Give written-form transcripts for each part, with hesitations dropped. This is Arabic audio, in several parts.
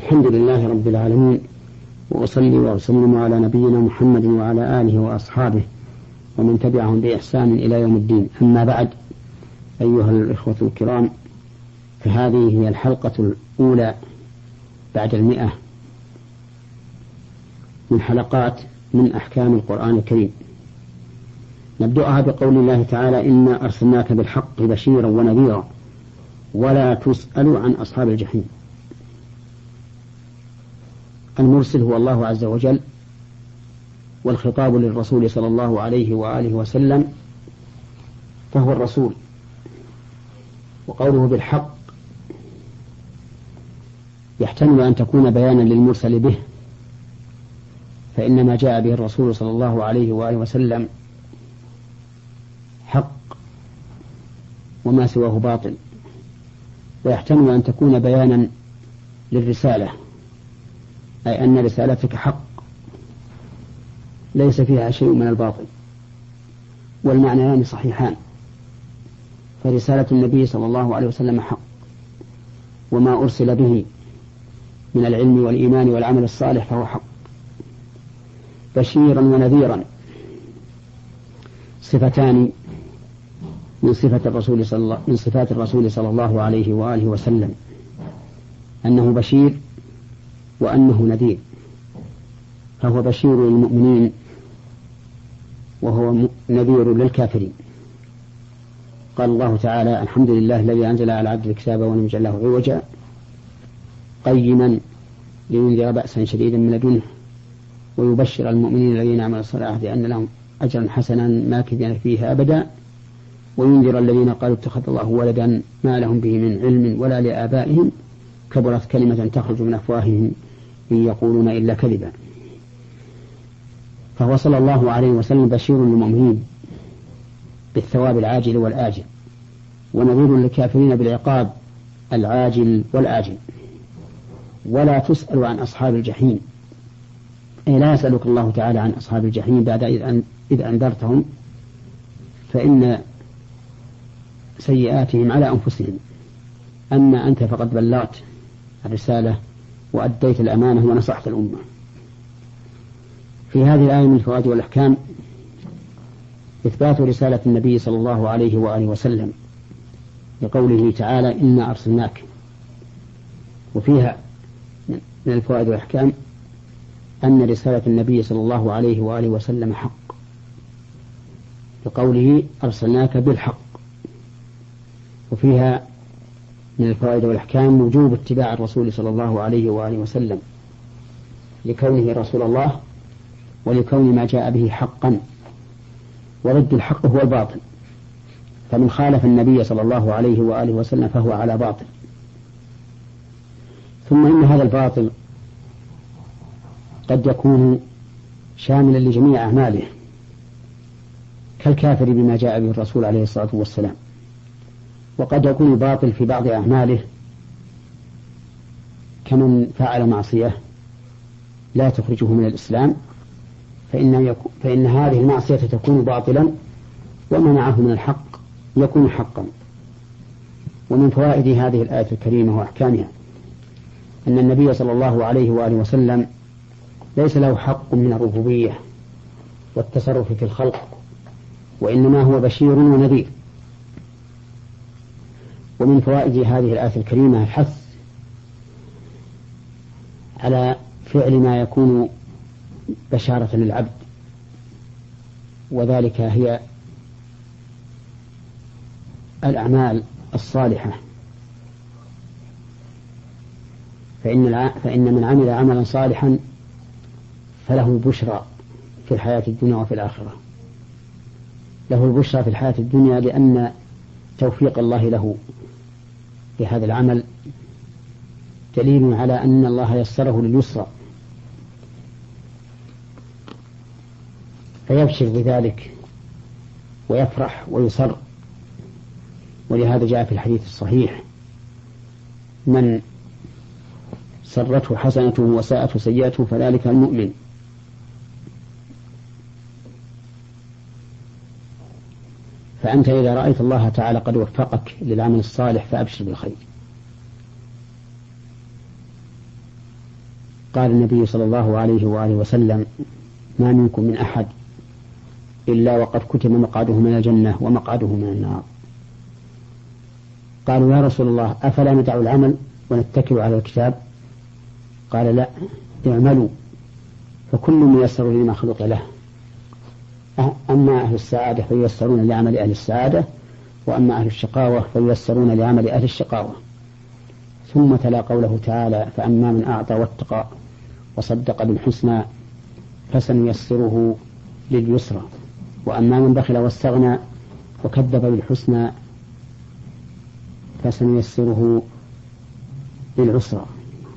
الحمد لله رب العالمين، وأصلي وأسلم على نبينا محمد وعلى آله وأصحابه ومن تبعهم بإحسان إلى يوم الدين. أما بعد، أيها الإخوة الكرام، فهذه هي الحلقة الأولى بعد 100 من حلقات من أحكام القرآن الكريم. نبدأها بقول الله تعالى: إنا أرسلناك بالحق بشيرا ونذيرا ولا تسأل عن أصحاب الجحيم. المرسل هو الله عز وجل، والخطاب للرسول صلى الله عليه وآله وسلم فهو الرسول. وقوله بالحق يحتمل أن تكون بيانا للمرسل به، فإن ما جاء به الرسول صلى الله عليه وآله وسلم حق وما سواه باطل. ويحتمل أن تكون بيانا للرسالة، أي أن رسالتك حق ليس فيها شيء من الباطل، والمعنيان صحيحان. فرسالة النبي صلى الله عليه وسلم حق، وما أرسل به من العلم والإيمان والعمل الصالح فهو حق. بشيرا ونذيرا صفتان من صفات الرسول صلى الله عليه وآله وسلم، أنه بشير وأنه نذير. فهو بشير للمؤمنين وهو نذير للكافرين. قال الله تعالى: الحمد لله الذي أنزل على عبد الكتاب ولم يجعل له عوجا قيما لينذر بأسا شديدا من لدنه ويبشر المؤمنين الذين عملوا الصالحات بأن لهم أجرا حسنا ماكثين فيه أبدا وينذر الذين قالوا اتخذ الله ولدا ما لهم به من علم ولا لآبائهم كبرت كلمة تخرج من أفواههم إن يقولون إلا كذبا. فهو صلى الله عليه وسلم بشير للمؤمنين بالثواب العاجل والآجل، ونذير للكافرين بالعقاب العاجل والآجل. ولا تسأل عن أصحاب الجحيم، أي لا يسألك الله تعالى عن أصحاب الجحيم بعد إذ أنذرتهم، فإن سيئاتهم على أنفسهم. أما أنت فقد بلغت الرسالة وأديت الأمانة ونصحت الأمة. في هذه الآية من الفوائد والأحكام إثبات رسالة النبي صلى الله عليه وآله وسلم لقوله تعالى: إنا أرسلناك. وفيها من الفوائد والأحكام أن رسالة النبي صلى الله عليه وآله وسلم حق، لقوله: أرسلناك بالحق. وفيها من الفوائد والأحكام وجوب اتباع الرسول صلى الله عليه وآله وسلم لكونه رسول الله ولكون ما جاء به حقا، وضد الحق هو الباطل، فمن خالف النبي صلى الله عليه وآله وسلم فهو على باطل. ثم إن هذا الباطل قد يكون شاملا لجميع أعماله، كالكافر بما جاء به الرسول عليه الصلاة والسلام. وقد يكون الباطل في بعض أعماله، كمن فعل معصية لا تخرجه من الإسلام، فإن هذه المعصية تكون باطلا، ومنعه من الحق يكون حقا. ومن فوائد هذه الآية الكريمة وأحكامها أن النبي صلى الله عليه وآله وسلم ليس له حق من الربوبية والتصرف في الخلق، وإنما هو بشير ونذير. ومن فوائد هذه الآية الكريمة الحث على فعل ما يكون بشارة للعبد، وذلك هي الأعمال الصالحة. فإن من عمل عملا صالحا فله البشرى في الحياة الدنيا وفي الآخرة. له البشرى في الحياة الدنيا لأن توفيق الله له بهذا العمل دليل على أن الله يسره لليسرى، فيبشر بذلك ويفرح ويسر. ولهذا جاء في الحديث الصحيح: من سرته حسنته وساءته سيئته فذلك المؤمن. فأنت إذا رأيت الله تعالى قد وفقك للعمل الصالح فأبشر بالخير. قال النبي صلى الله عليه وآله وسلم: ما منكم من أحد إلا وقد كتب مقعده من الجنة ومقعده من النار. قالوا: يا رسول الله، أفلا ندع العمل ونتكل على الكتاب؟ قال: لا، اعملوا فكل ميسر لما خلق له. أما أهل السعادة فييسرون لعمل أهل السعادة، وأما أهل الشقاوة فييسرون لعمل أهل الشقاوة. ثم تلا قوله تعالى: فأما من أعطى واتقى وصدق بالحسنى فسنيسره لليسرى، وأما من بخل واستغنى وكذب بالحسنى فسنيسره للعسرى.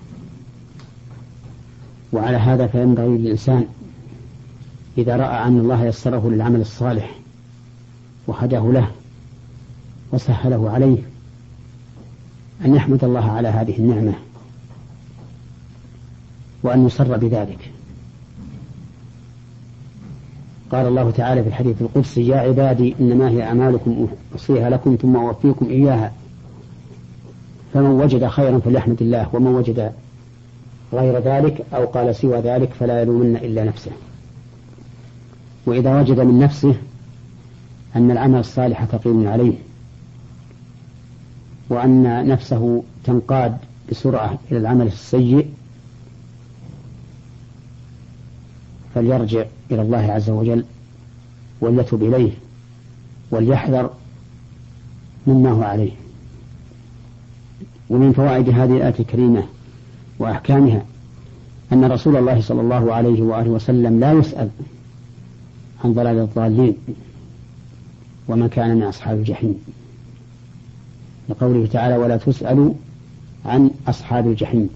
وعلى هذا فينبغي للإنسان إذا رأى أن الله يسره للعمل الصالح وهداه له وسهله عليه أن يحمد الله على هذه النعمة وأن يسر بذلك. قال الله تعالى في الحديث القدسي: يا عبادي إنما هي أعمالكم أحصيها لكم ثم أوفيكم إياها، فمن وجد خيرا فليحمد الله، ومن وجد غير ذلك أو قال سوى ذلك فلا يلومن إلا نفسه. وإذا وجد من نفسه أن العمل الصالح ثقيل عليه وأن نفسه تنقاد بسرعة إلى العمل السيء، فليرجع إلى الله عز وجل وليتوب إليه وليحذر مما هو عليه. ومن فوائد هذه الآية الكريمة وأحكامها أن رسول الله صلى الله عليه وآله وسلم لا يسأل عن ضلال الضالين ومن كان من أصحاب الجحيم، لقوله تعالى: ولا تسألوا عن أصحاب الجحيم.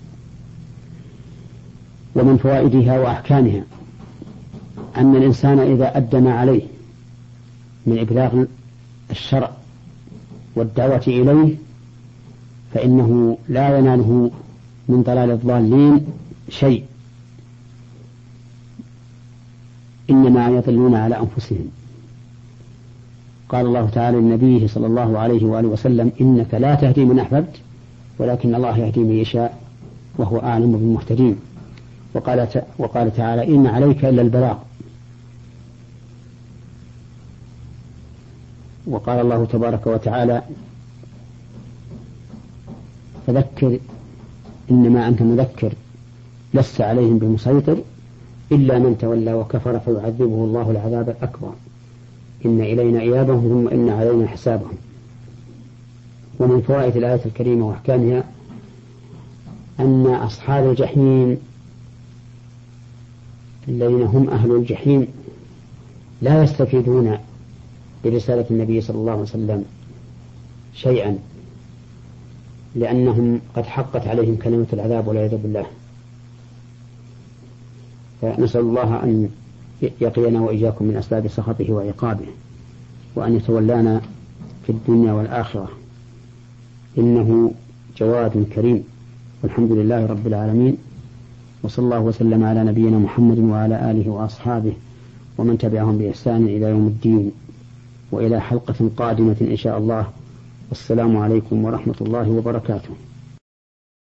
ومن فوائدها وأحكامها أن الإنسان إذا أدى ما عليه من إبلاغ الشرع والدعوة إليه فإنه لا يناله من ضلال الضالين شيء، إنما يضلون على أنفسهم. قال الله تعالى لنبيه صلى الله عليه وآله وسلم: إنك لا تهدي من أحببت ولكن الله يهدي من يشاء وهو أعلم بالمهتدين. وقال تعالى: إن عليك إلا البلاغ. وقال الله تبارك وتعالى: فذكر إنما أنت مذكر لست عليهم بمسيطر إلا من تولى وكفر فيعذبه الله العذاب الأكبر إن إلينا إيابهم ثم إن علينا حسابهم. ومن فوائد الآية الكريمة وأحكامها أن أصحاب الجحيم الذين هم أهل الجحيم لا يستفيدون برسالة النبي صلى الله عليه وسلم شيئا، لأنهم قد حقت عليهم كلمة العذاب والعياذ بالله. فنسأل الله أن يقينا وإياكم من أسباب سخطه وعقابه، وأن يتولانا في الدنيا والآخرة، إنه جواد كريم. والحمد لله رب العالمين، وصلى الله وسلم على نبينا محمد وعلى آله وأصحابه ومن تبعهم بإحسان إلى يوم الدين، وإلى حلقة قادمة إن شاء الله. والسلام عليكم ورحمة الله وبركاته.